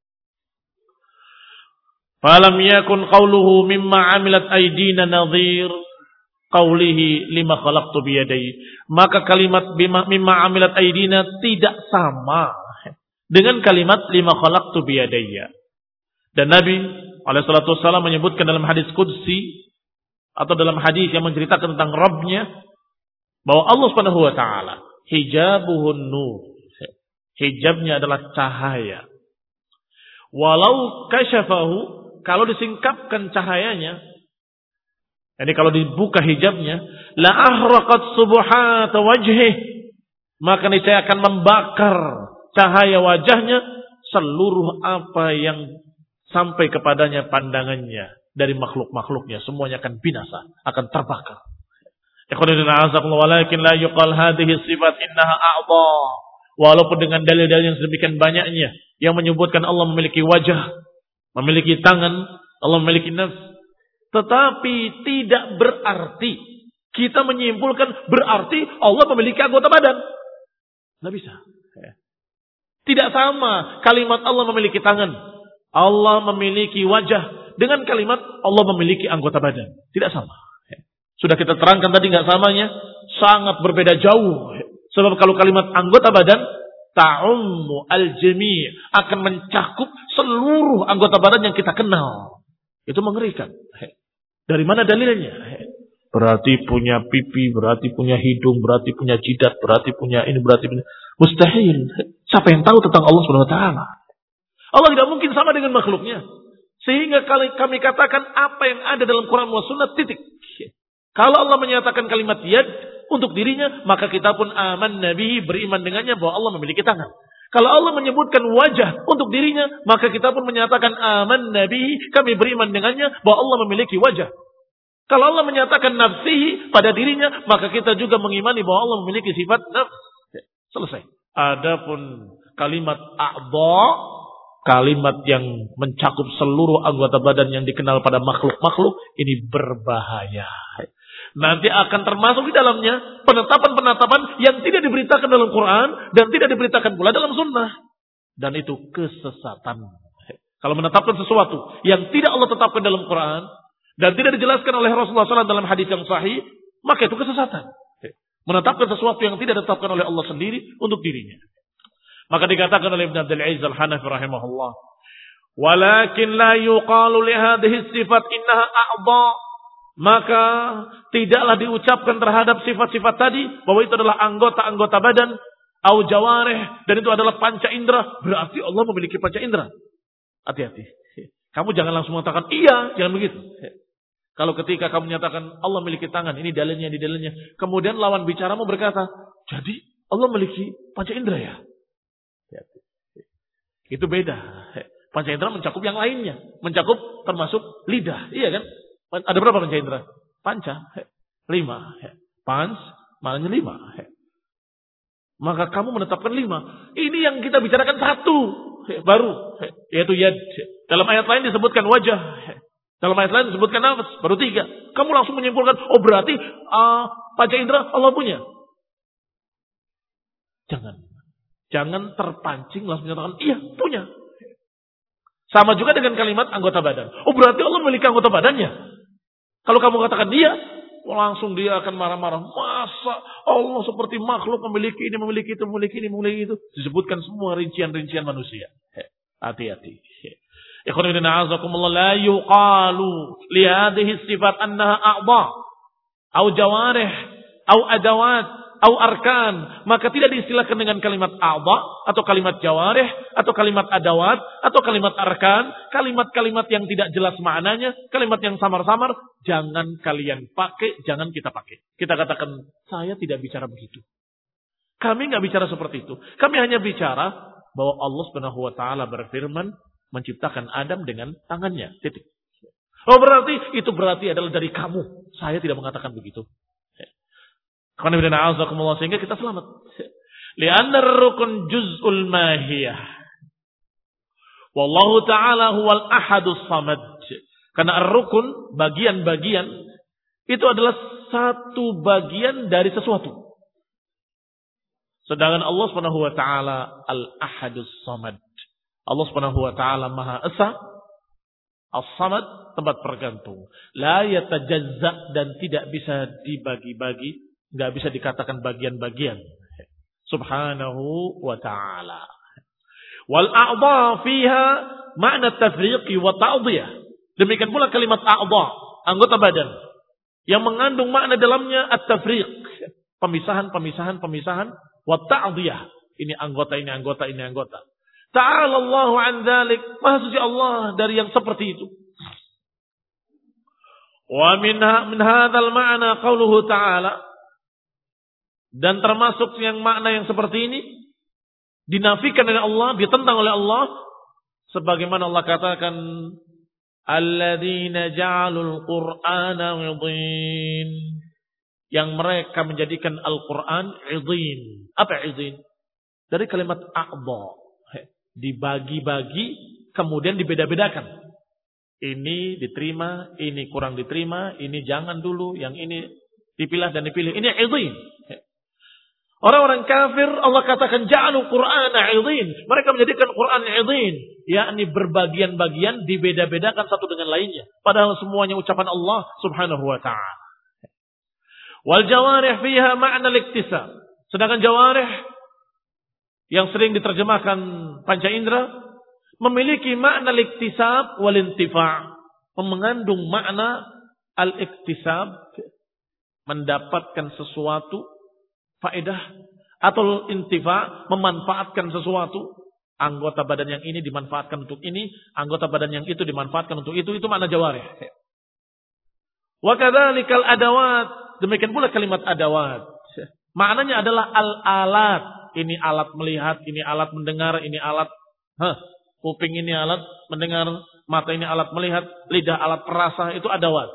Falam yakun qawluhu mimma amilat aidina nadhir qawlihi lima khalaqtu biyadayya. Maka kalimat bima, mimma amilat aidina tidak sama dengan kalimat lima khalaqtu biyadayya. Dan Nabi alaihi salatu wassalam menyebutkan dalam hadis qudsi atau dalam hadis yang menceritakan tentang Rabbnya bahwa Allah Subhanahu wa taala hijabuhun nur. Hijabnya adalah cahaya. Walau kasyafahu, kalau disingkapkan cahayanya, jadi kalau dibuka hijabnya, la ahraqat subuhat wajhih, maka niscaya akan membakar cahaya wajahnya seluruh apa yang sampai kepadanya pandangannya dari makhluk-makhluknya, semuanya akan binasa, akan terbakar. Walakin la yuqal hadhihi sifat innaha a'dha. Walaupun dengan dalil-dalil yang sedemikian banyaknya yang menyebutkan Allah memiliki wajah, memiliki tangan, Allah memiliki nafs, tetapi tidak berarti kita menyimpulkan berarti Allah memiliki anggota badan. Tidak bisa. Tidak sama kalimat Allah memiliki tangan, Allah memiliki wajah dengan kalimat Allah memiliki anggota badan. Tidak sama. Sudah kita terangkan tadi nggak samanya, sangat berbeda jauh. Sebab kalau kalimat anggota badan ta'ummu al-jami' akan mencakup seluruh anggota badan yang kita kenal. Itu mengerikan. Dari mana dalilnya? Berarti punya pipi, berarti punya hidung, berarti punya jidat, berarti punya ini, berarti punya... Mustahil. Siapa yang tahu tentang Allah Subhanahu wa taala? Allah tidak mungkin sama dengan makhluknya. Sehingga kami katakan apa yang ada dalam Quran wa sunnah, titik. Kalau Allah menyatakan kalimat yad untuk dirinya, maka kita pun aman nabi, beriman dengannya bahwa Allah memiliki tangan. Kalau Allah menyebutkan wajah untuk dirinya, maka kita pun menyatakan aman nabi, kami beriman dengannya bahwa Allah memiliki wajah. Kalau Allah menyatakan nafsihi pada dirinya, maka kita juga mengimani bahwa Allah memiliki sifat nafs. Selesai. Adapun kalimat a'dha, kalimat yang mencakup seluruh anggota badan yang dikenal pada makhluk-makhluk, ini berbahaya. Nanti akan termasuk di dalamnya penetapan-penetapan yang tidak diberitakan dalam Quran dan tidak diberitakan pula dalam sunnah. Dan itu kesesatan. Kalau menetapkan sesuatu yang tidak Allah tetapkan dalam Quran dan tidak dijelaskan oleh Rasulullah shallallahu alaihi wasallam dalam hadis yang sahih, maka itu kesesatan. Menetapkan sesuatu yang tidak ditetapkan oleh Allah sendiri untuk dirinya. Maka dikatakan oleh Ibn Abdul Aziz Al-Hanafi rahimahullah, walakin la yuqalu li hadhihi sifat innaha a'dha. Maka tidaklah diucapkan terhadap sifat-sifat tadi bahwa itu adalah anggota-anggota badan au jawarih, dan itu adalah panca indera, berarti Allah memiliki panca indera. Hati-hati. Kamu jangan langsung mengatakan iya, jangan begitu. Kalau ketika kamu menyatakan Allah memiliki tangan, ini dalilnya, ini dalilnya, kemudian lawan bicaramu berkata, jadi Allah memiliki panca indera ya? Hati-hati. Itu beda. Panca indera mencakup yang lainnya, mencakup termasuk lidah, iya kan? Ada berapa panca indera? Panca. Lima. Pans, maknanya lima. Maka kamu menetapkan lima. Ini yang kita bicarakan satu. Baru. Yaitu yad. Dalam ayat lain disebutkan wajah. Dalam ayat lain disebutkan nafas. Baru tiga. Kamu langsung menyimpulkan, oh berarti uh, panca indera Allah punya. Jangan. Jangan terpancing langsung menyatakan, iya punya. Sama juga dengan kalimat anggota badan. Oh berarti Allah memiliki anggota badannya. Kalau kamu katakan dia, langsung dia akan marah-marah. Masa Allah seperti makhluk memiliki ini, memiliki itu, memiliki ini, memiliki itu. Disebutkan semua rincian-rincian manusia. Hati-hati. Ikhwanina a'azakumullah, la yuqalu li hadhihi sifat annaha a'dha. au jawarih, au adawat, au arkan, maka tidak diistilahkan dengan kalimat a'dha atau kalimat jawarih atau kalimat adawat atau kalimat arkan, kalimat-kalimat yang tidak jelas maknanya, kalimat yang samar-samar, jangan kalian pakai, jangan kita pakai. Kita katakan, saya tidak bicara begitu. Kami nggak bicara seperti itu. Kami hanya bicara bahwa Allah Subhanahu wa taala berfirman menciptakan Adam dengan tangannya. Titik. Oh berarti itu berarti adalah dari kamu. Saya tidak mengatakan begitu. Sehingga kita selamat. Li'anna ar-rukun juz'ul mahiyah. Wallahu ta'ala huwal ahadus samad. Karena ar-rukun, bagian-bagian, itu adalah satu bagian dari sesuatu. Sedangkan Allah Subhanahu wa taala al-ahadus samad. Allah Subhanahu wa taala Maha Esa, as-samad, tempat bergantung. La yatajazza, dan tidak bisa dibagi-bagi, enggak bisa dikatakan bagian-bagian. Subhanahu wa ta'ala. Wal a'dha fiha ma'na tafriqi wa ta'dhiyah. Demikian pula kalimat a'dha, anggota badan, yang mengandung makna dalamnya at-tafriq, pemisahan, pemisahan, pemisahan, wa ta'dhiyah. Ini anggota, ini anggota, ini anggota. Ta'ala Allahu an dzalik, Maha suci Allah dari yang seperti itu. Wa minha min hadzal ma'na qauluhu ta'ala, dan termasuk yang makna yang seperti ini dinafikan oleh Allah, ditentang oleh Allah, sebagaimana Allah katakan, alladzina ja'alul qur'ana 'idhin, yang mereka menjadikan Al-Qur'an 'idhin. Apa 'idhin? Dari kalimat a'dha, dibagi-bagi kemudian dibeda-bedakan. Ini diterima, ini kurang diterima, ini jangan dulu, yang ini dipilah dan dipilih. Ini 'idhin. Orang-orang kafir Allah katakan ja'alul qur'ana 'idhin. Mereka menjadikan Quran 'idhin, yakni berbagian-bagian, dibeda-bedakan satu dengan lainnya, padahal semuanya ucapan Allah Subhanahu wa taala. Wal jawarih fiha ma'na al-iktisab. Sedangkan jawarih yang sering diterjemahkan panca indera memiliki makna al-iktisab wal intifa', mengandung makna al-iktisab, mendapatkan sesuatu faedah, atau intifa', memanfaatkan sesuatu. Anggota badan yang ini dimanfaatkan untuk ini, anggota badan yang itu dimanfaatkan untuk itu. Itu makna jawarih. Wa kadzalikal adawat. Demikian pula kalimat adawat. Maknanya adalah al-alat. Ini alat melihat, ini alat mendengar, ini alat huh, kuping ini alat mendengar, mata ini alat melihat, lidah alat perasa, itu adawat.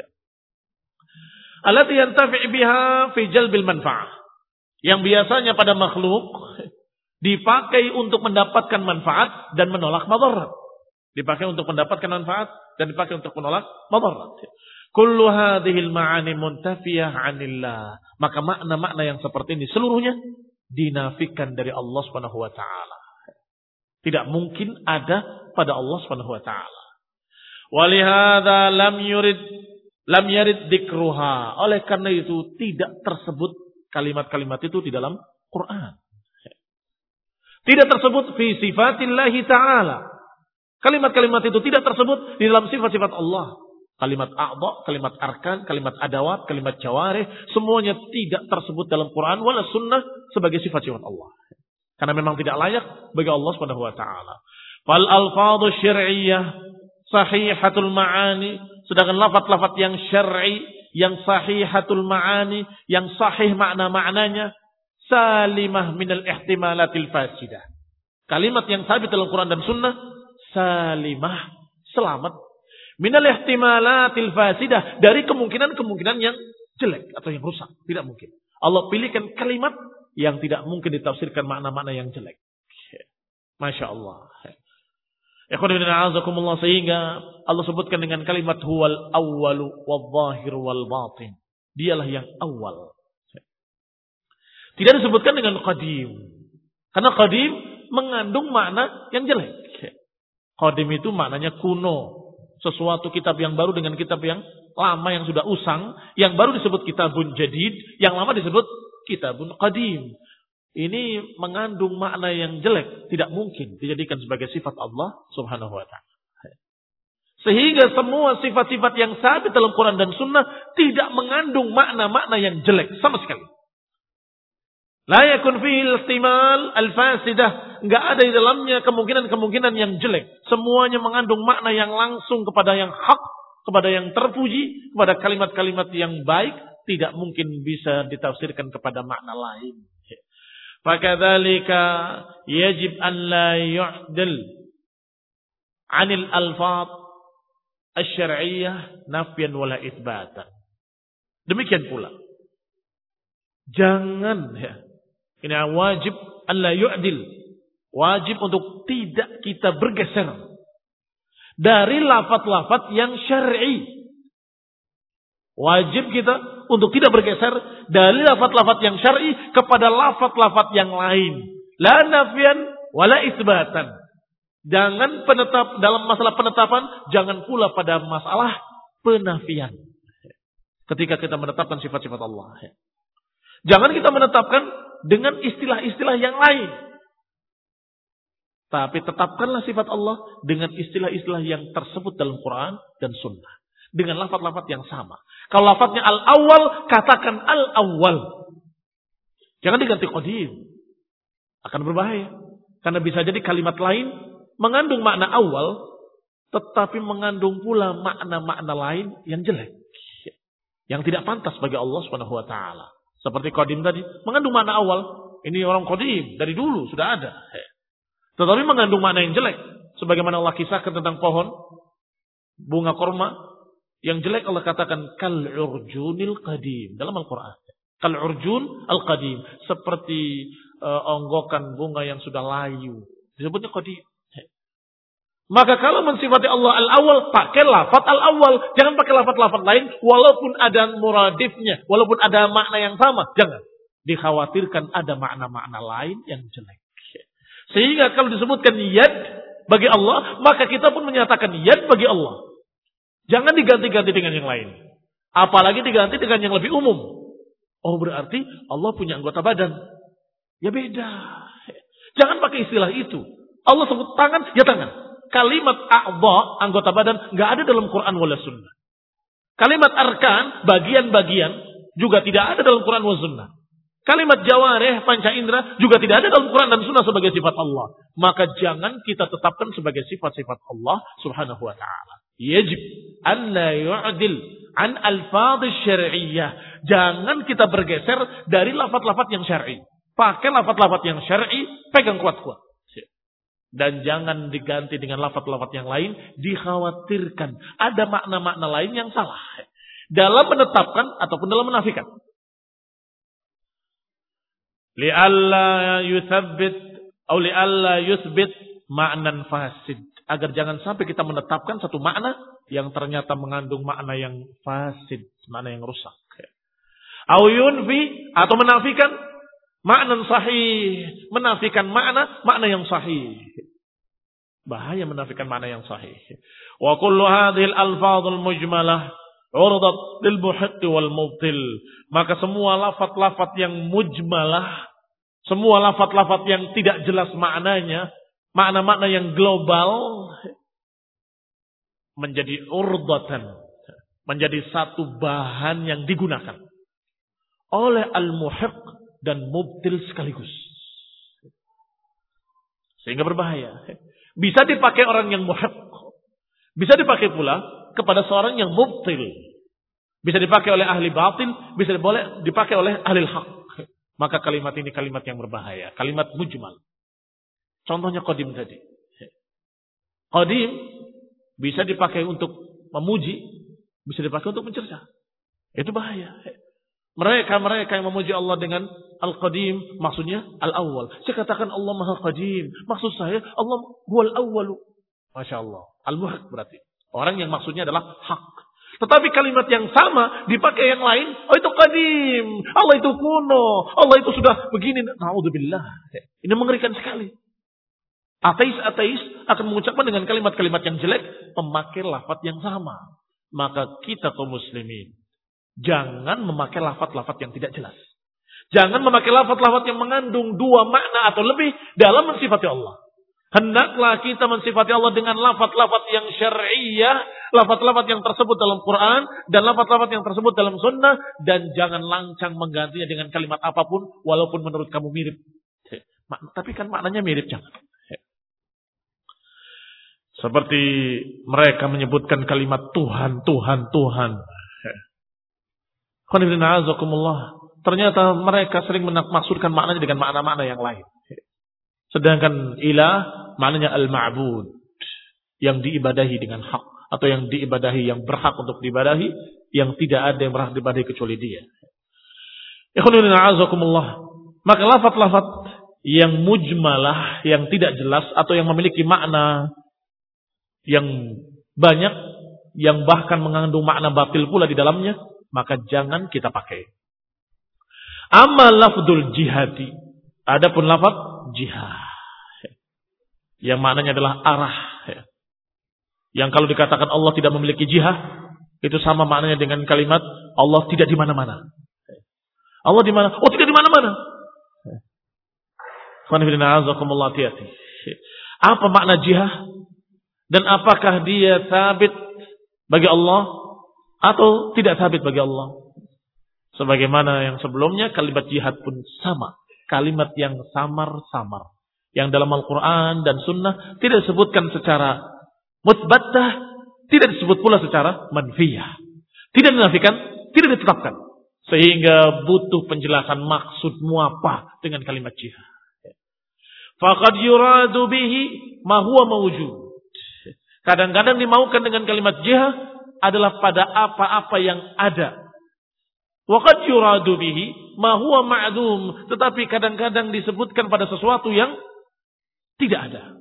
Allati yantafi' biha fi jalbil manfa'ah. Yang biasanya pada makhluk dipakai untuk mendapatkan manfaat dan menolak madarat. Dipakai untuk mendapatkan manfaat dan dipakai untuk menolak madarat. Kullu hadhil ma'ani muntafiyah 'anillah. Maka makna-makna yang seperti ini seluruhnya dinafikan dari Allah Subhanahu wa taala. Tidak mungkin ada pada Allah Subhanahu wa taala. Walihada lam yurid lam yarid dzikruha. Oleh karena itu tidak tersebut kalimat-kalimat itu di dalam Quran. Tidak tersebut fi sifatillahi ta'ala. Kalimat-kalimat itu tidak tersebut di dalam sifat-sifat Allah. Kalimat a'dha, kalimat arkan, kalimat adawat, kalimat jawarih, semuanya tidak tersebut dalam Quran wala sunnah sebagai sifat-sifat Allah. Karena memang tidak layak bagi Allah Subhanahu wa taala. Fal alfadhu syar'iyyah sahihatul ma'ani, sedangkan lafaz-lafaz yang syar'i, yang sahihatul ma'ani, yang sahih makna-maknanya, salimah minal ihtimalatil fasidah. Kalimat yang sabit dalam Quran dan sunnah, salimah, selamat, minal ihtimalatil fasidah, dari kemungkinan-kemungkinan yang jelek atau yang rusak. Tidak mungkin. Allah pilihkan kalimat yang tidak mungkin ditafsirkan makna-makna yang jelek. Masya Allah. Sehingga Allah sebutkan dengan kalimat huwal awwalu wal zahir wal batin. Dialah yang awal. Tidak disebutkan dengan qadim. Karena qadim mengandung makna yang jelek. Qadim itu maknanya kuno. Sesuatu kitab yang baru dengan kitab yang lama yang sudah usang. Yang baru disebut kitabun jadid. Yang lama disebut kitabun qadim. Ini mengandung makna yang jelek. Tidak mungkin dijadikan sebagai sifat Allah Subhanahu wa ta'ala. Sehingga semua sifat-sifat yang sabit dalam Quran dan Sunnah tidak mengandung makna-makna yang jelek sama sekali. La yakun fihi al-ihtimal al-fasidah. Enggak ada di dalamnya kemungkinan-kemungkinan yang jelek. Semuanya mengandung makna yang langsung kepada yang hak, kepada yang terpuji, kepada kalimat-kalimat yang baik. Tidak mungkin bisa ditafsirkan kepada makna lain. Fakadzalika yajib an la yu'dal 'anil alfaz asy-syar'iyyah nafyan wala itsbatan. Demikian pula. Jangan ya. Ini wajib an la yu'dil. Wajib untuk tidak kita bergeser dari lafaz-lafaz yang syar'i. Wajib kita untuk tidak bergeser dari lafaz-lafaz yang syar'i kepada lafaz-lafaz yang lain. La nafyan wala itsbatan. Jangan penetap dalam masalah penetapan, jangan pula pada masalah penafian. Ketika kita menetapkan sifat-sifat Allah. Jangan kita menetapkan dengan istilah-istilah yang lain. Tapi tetapkanlah sifat Allah dengan istilah-istilah yang tersebut dalam Quran dan Sunnah. Dengan lafaz-lafaz yang sama. Kalau lafaznya al-awwal, katakan al-awwal. Jangan diganti qadim. Akan berbahaya. Karena bisa jadi kalimat lain mengandung makna awal, tetapi mengandung pula makna-makna lain yang jelek. Yang tidak pantas bagi Allah subhanahu wa taala. Seperti qadim tadi, mengandung makna awal. Ini orang qadim, dari dulu sudah ada. Tetapi mengandung makna yang jelek. Sebagaimana Allah kisahkan tentang pohon bunga korma yang jelek, Allah katakan kal-urjunil qadim dalam Al-Quran. Kal-urjun al-qadim, seperti uh, onggokan bunga yang sudah layu. Disebutnya qadim. Maka kalau mensifati Allah al-awwal, pakai lafaz al-awwal. Jangan pakai lafaz-lafaz lain, walaupun ada muradifnya, walaupun ada makna yang sama. Jangan. Dikhawatirkan ada makna-makna lain yang jelek. Sehingga kalau disebutkan yad bagi Allah, maka kita pun menyatakan yad bagi Allah. Jangan diganti-ganti dengan yang lain. Apalagi diganti dengan yang lebih umum. Oh, berarti Allah punya anggota badan. Ya beda. Jangan pakai istilah itu. Allah sebut tangan, ya tangan. Kalimat a'dha, anggota badan, nggak ada dalam Quran wala Sunnah. Kalimat arkan, bagian-bagian, juga tidak ada dalam Quran wala Sunnah. Kalimat jawareh, panca indera, juga tidak ada dalam Quran dan Sunnah sebagai sifat Allah. Maka jangan kita tetapkan sebagai sifat-sifat Allah subhanahu wa ta'ala. Yajib an la yu'dil an alfadz syar'iyyah. Jangan kita bergeser dari lafaz-lafaz yang syar'i. Pakai lafaz-lafaz yang syar'i, pegang kuat-kuat. Dan jangan diganti dengan lafaz-lafaz yang lain, dikhawatirkan ada makna-makna lain yang salah dalam menetapkan ataupun dalam menafikan. Li'alla yuthabbit atau li'alla yuthbit ma'nan fasid. Agar jangan sampai kita menetapkan satu makna yang ternyata mengandung makna yang fasid, makna yang rusak. Au yunfi, atau menafikan makna sahih, menafikan makna makna yang sahih. Bahaya menafikan makna yang sahih. Wa kullu hadhil alfadhul mujmalah urdat lil muhiq wal mubtil. Maka semua lafaz-lafaz yang mujmalah, semua lafaz-lafaz yang tidak jelas maknanya, makna-makna yang global, menjadi urdatan, menjadi satu bahan yang digunakan oleh al-muhiq dan mubtil sekaligus. Sehingga berbahaya. Bisa dipakai orang yang muhiq, bisa dipakai pula kepada seorang yang mubtil. Bisa dipakai oleh ahli batil, bisa boleh dipakai oleh ahli haq. Maka kalimat ini kalimat yang berbahaya, kalimat mujmal. Contohnya qadim tadi. Qadim bisa dipakai untuk memuji, bisa dipakai untuk mencerca. Itu bahaya. Mereka-mereka yang memuji Allah dengan Al-Qadim, maksudnya Al-Awwal. Saya katakan Allah Maha Qadim. Maksud saya Allah huwal awwalu. Masya Allah. Al-Muhaq berarti. Orang yang maksudnya adalah hak. Tetapi kalimat yang sama dipakai yang lain. Oh itu Qadim. Allah itu kuno. Allah itu sudah begini. Na'udzubillah. Ini mengerikan sekali. Ateis-ateis akan mengucapkan dengan kalimat-kalimat yang jelek. Memakai lafaz yang sama. Maka kita kaum muslimin, jangan memakai lafaz-lafaz yang tidak jelas. Jangan memakai lafaz-lafaz yang mengandung dua makna atau lebih dalam mensifati Allah. Hendaklah kita mensifati Allah dengan lafaz-lafaz yang syar'iyah lafaz-lafaz yang tersebut dalam Quran dan lafaz-lafaz yang tersebut dalam sunnah, dan jangan lancang menggantinya dengan kalimat apapun walaupun menurut kamu mirip. Tapi kan maknanya mirip, jangan. Seperti mereka menyebutkan kalimat Tuhan, Tuhan, Tuhan. Ternyata mereka sering maksudkan maknanya dengan makna-makna yang lain. Sedangkan ilah maknanya al-ma'bud, yang diibadahi dengan hak, atau yang diibadahi, yang berhak untuk diibadahi, yang tidak ada yang berhak diibadahi kecuali dia. Maka lafaz-lafaz yang mujmalah, yang tidak jelas, atau yang memiliki makna yang banyak, yang bahkan mengandung makna batil pula di dalamnya, maka jangan kita pakai. Amma lafdzul jihati, adapun lafaz jihad, yang maknanya adalah arah, yang kalau dikatakan Allah tidak memiliki jihad, itu sama maknanya dengan kalimat Allah tidak di mana-mana. Allah di mana? Oh, tidak di mana-mana. Apa makna jihad? Dan apakah dia sabit bagi Allah atau tidak sabit bagi Allah? Sebagaimana yang sebelumnya, kalimat jihad pun sama. Kalimat yang samar-samar. Yang dalam Al-Quran dan Sunnah tidak disebutkan secara mutbattah, tidak disebut pula secara manfiyah. Tidak dinafikan, tidak ditetapkan. Sehingga butuh penjelasan maksudmu apa dengan kalimat jihad. Faqad yuradu bihi ma huwa mawjud. Kadang-kadang dimaukan dengan kalimat jihad adalah pada apa-apa yang ada. Wa qad yuradu bihi ma huwa ma'dum, tetapi kadang-kadang disebutkan pada sesuatu yang tidak ada.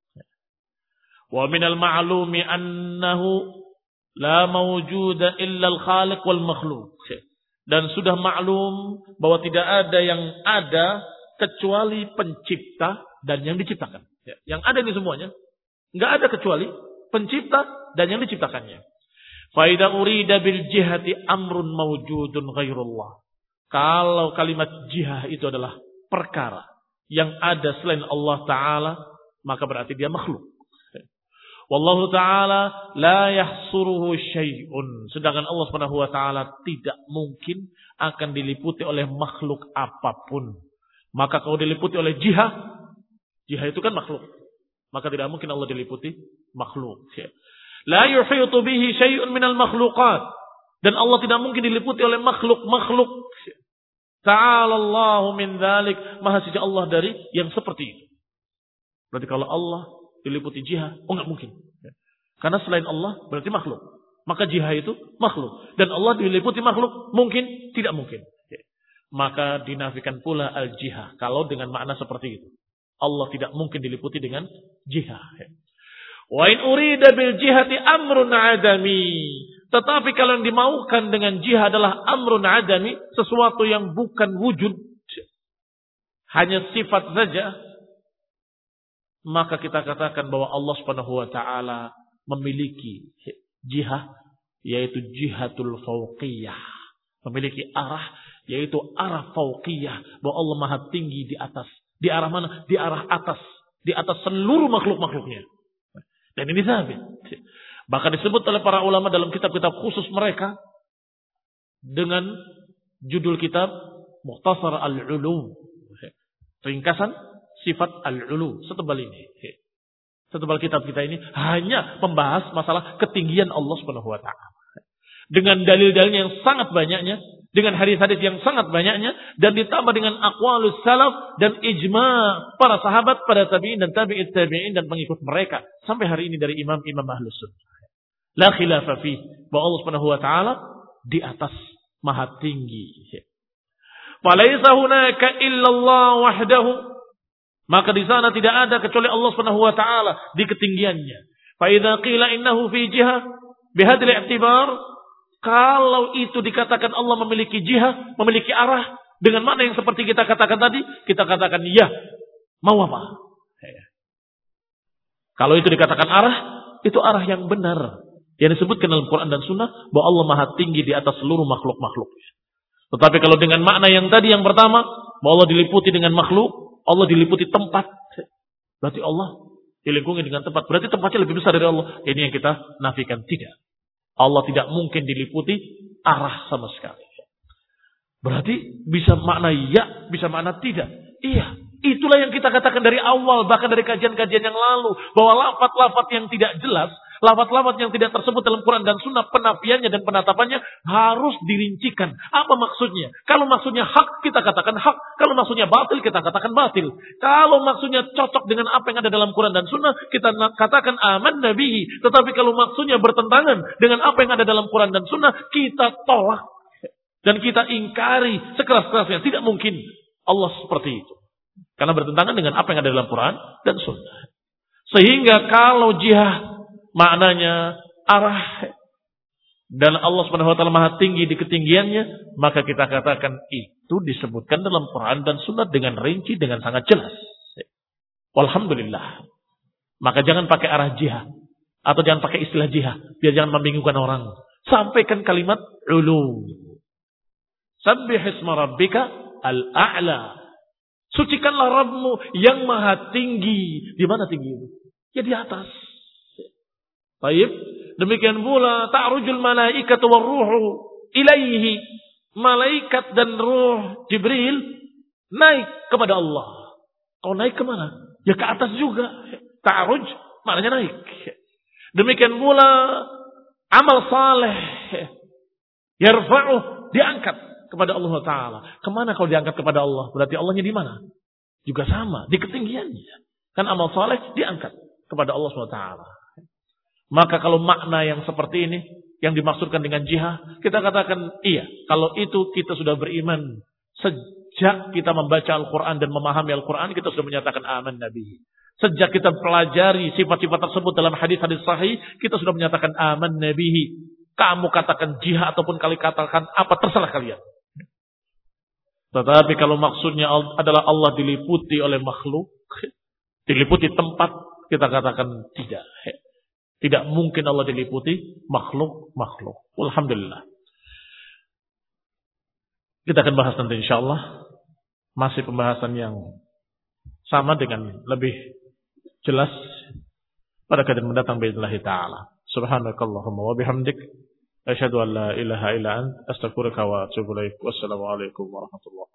Wa minal ma'lumi annahu la mawjuda illa al-khaliq wal makhluq. Dan sudah maklum bahwa tidak ada yang ada kecuali pencipta dan yang diciptakan. Yang ada ini semuanya enggak ada kecuali pencipta dan yang diciptakannya. Faida urida bil jihati amrun mawjudun ghairullah. Kalau kalimat jihad itu adalah perkara yang ada selain Allah Ta'ala, maka berarti dia makhluk. Wallahu Ta'ala la yahsuruhu syai'un. Sedangkan Allah Subhanahu wa Ta'ala tidak mungkin akan diliputi oleh makhluk apapun. Maka kalau diliputi oleh jihad, jihad itu kan makhluk. Maka tidak mungkin Allah diliputi makhluk. La yuhitu bihi syai'un minal makhluqat. Dan Allah tidak mungkin diliputi oleh makhluk-makhluk. Ta'ala Allahu min dzalik. Maha suci Allah dari yang seperti itu. Berarti kalau Allah diliputi jihad, oh enggak mungkin. Karena selain Allah berarti makhluk. Maka jihad itu makhluk. Dan Allah diliputi makhluk, mungkin? Tidak mungkin. Maka dinafikan pula al-jihad. Kalau dengan makna seperti itu. Allah tidak mungkin diliputi dengan jihad. Wa in urida bil jihati amrun adami. Tetapi kalau yang dimaukan dengan jihad adalah amrun adami, sesuatu yang bukan wujud, hanya sifat saja, maka kita katakan bahwa Allah Subhanahu wa Ta'ala memiliki jihad, yaitu jihadul fauqiyah, memiliki arah, yaitu arah fauqiyah, bahwa Allah Maha tinggi di atas. Di arah mana? Di arah atas, di atas seluruh makhluk-makhluknya. Dan ini sabit. Bahkan disebut oleh para ulama dalam kitab-kitab khusus mereka dengan judul kitab Mukhtasar Al-Ulu. Ringkasan sifat Al-Ulu. Setebal ini. Setebal kitab kita ini hanya membahas masalah ketinggian Allah Subhanahu wa Ta'ala. Dengan dalil-dalilnya yang sangat banyaknya, dengan hadis-hadis yang sangat banyaknya, dan ditambah dengan aqwalus salaf dan ijma para sahabat, para tabi'in dan tabi'it tabi'in dan pengikut mereka sampai hari ini dari imam-imam Ahlus Sunnah. La khilafa fi, bahwa Allah Subhanahu wa Ta'ala di atas, maha tinggi. Falaisa hunaka illallah wahdahu, maka di sana tidak ada kecuali Allah Subhanahu wa Ta'ala di ketinggiannya. Fa idza qila innahu fi jihah bihadzal i'tibar, kalau itu dikatakan Allah memiliki jihad, memiliki arah, dengan mana yang seperti kita katakan tadi, kita katakan ya, mau apa? Kalau itu dikatakan arah, itu arah yang benar. Yang disebutkan dalam Quran dan Sunnah, bahwa Allah Maha tinggi di atas seluruh makhluk-makhluk. Tetapi kalau dengan makna yang tadi yang pertama, bahwa Allah diliputi dengan makhluk, Allah diliputi tempat, berarti Allah dilingkungi dengan tempat. Berarti tempatnya lebih besar dari Allah. Ini yang kita nafikan. Tidak. Allah tidak mungkin diliputi arah sama sekali. Berarti bisa makna ya, bisa makna tidak. Iya, itulah yang kita katakan dari awal, bahkan dari kajian-kajian yang lalu, bahwa lafaz-lafaz yang tidak jelas, lafaz-lafaz yang tidak tersebut dalam Quran dan Sunnah, penafiannya dan penatapannya harus dirincikan. Apa maksudnya? Kalau maksudnya hak, kita katakan hak. Kalau maksudnya batil, kita katakan batil. Kalau maksudnya cocok dengan apa yang ada dalam Quran dan Sunnah, kita katakan aman nabihi. Tetapi kalau maksudnya bertentangan dengan apa yang ada dalam Quran dan Sunnah, kita tolak. Dan kita ingkari sekeras-kerasnya. Tidak mungkin Allah seperti itu. Karena bertentangan dengan apa yang ada dalam Quran dan Sunnah. Sehingga kalau jihad maknanya arah. Dan Allah subhanahu wa taala maha tinggi di ketinggiannya. Maka kita katakan itu disebutkan dalam Quran dan Sunnah dengan rinci, dengan sangat jelas. Alhamdulillah. Maka jangan pakai arah jihad. Atau jangan pakai istilah jihad. Biar jangan membingungkan orang. Sampaikan kalimat ulu. Sabbih isma rabbika al-a'la. Sucikanlah Rabbmu yang maha tinggi. Di mana tinggi itu? Ya di atas. Baik. Demikian pula ta'rujul malaikatu war-ruhu ilaihi. Malaikat dan ruh Jibril naik kepada Allah. Kau naik kemana? Ya ke atas juga. Ta'ruj maknanya naik. Demikian pula amal saleh yarfa'uh, diangkat kepada Allah Ta'ala. Kemana kalau diangkat kepada Allah? Berarti Allahnya di mana? Juga sama, di ketinggiannya. Kan amal saleh diangkat kepada Allah subhanahu wa taala. Maka kalau makna yang seperti ini, yang dimaksudkan dengan jihad, kita katakan iya. Kalau itu kita sudah beriman. Sejak kita membaca Al-Quran dan memahami Al-Quran, kita sudah menyatakan aman nabi. Sejak kita pelajari sifat-sifat tersebut dalam hadis-hadis sahih, kita sudah menyatakan aman nabihi. Kamu katakan jihad ataupun kali katakan apa, terserah kalian. Tetapi kalau maksudnya adalah Allah diliputi oleh makhluk, diliputi tempat, kita katakan tidak. Tidak mungkin Allah diliputi makhluk-makhluk. Alhamdulillah. Kita akan bahas nanti insyaAllah. Masih pembahasan yang sama dengan lebih jelas pada keadaan mendatang biidznillah ta'ala. Subhanakallahumma wa bihamdik. Asyhadu an la ilaha illa ant astaghfiruka wa atubu ilaik. Wassalamu alaikum warahmatullahi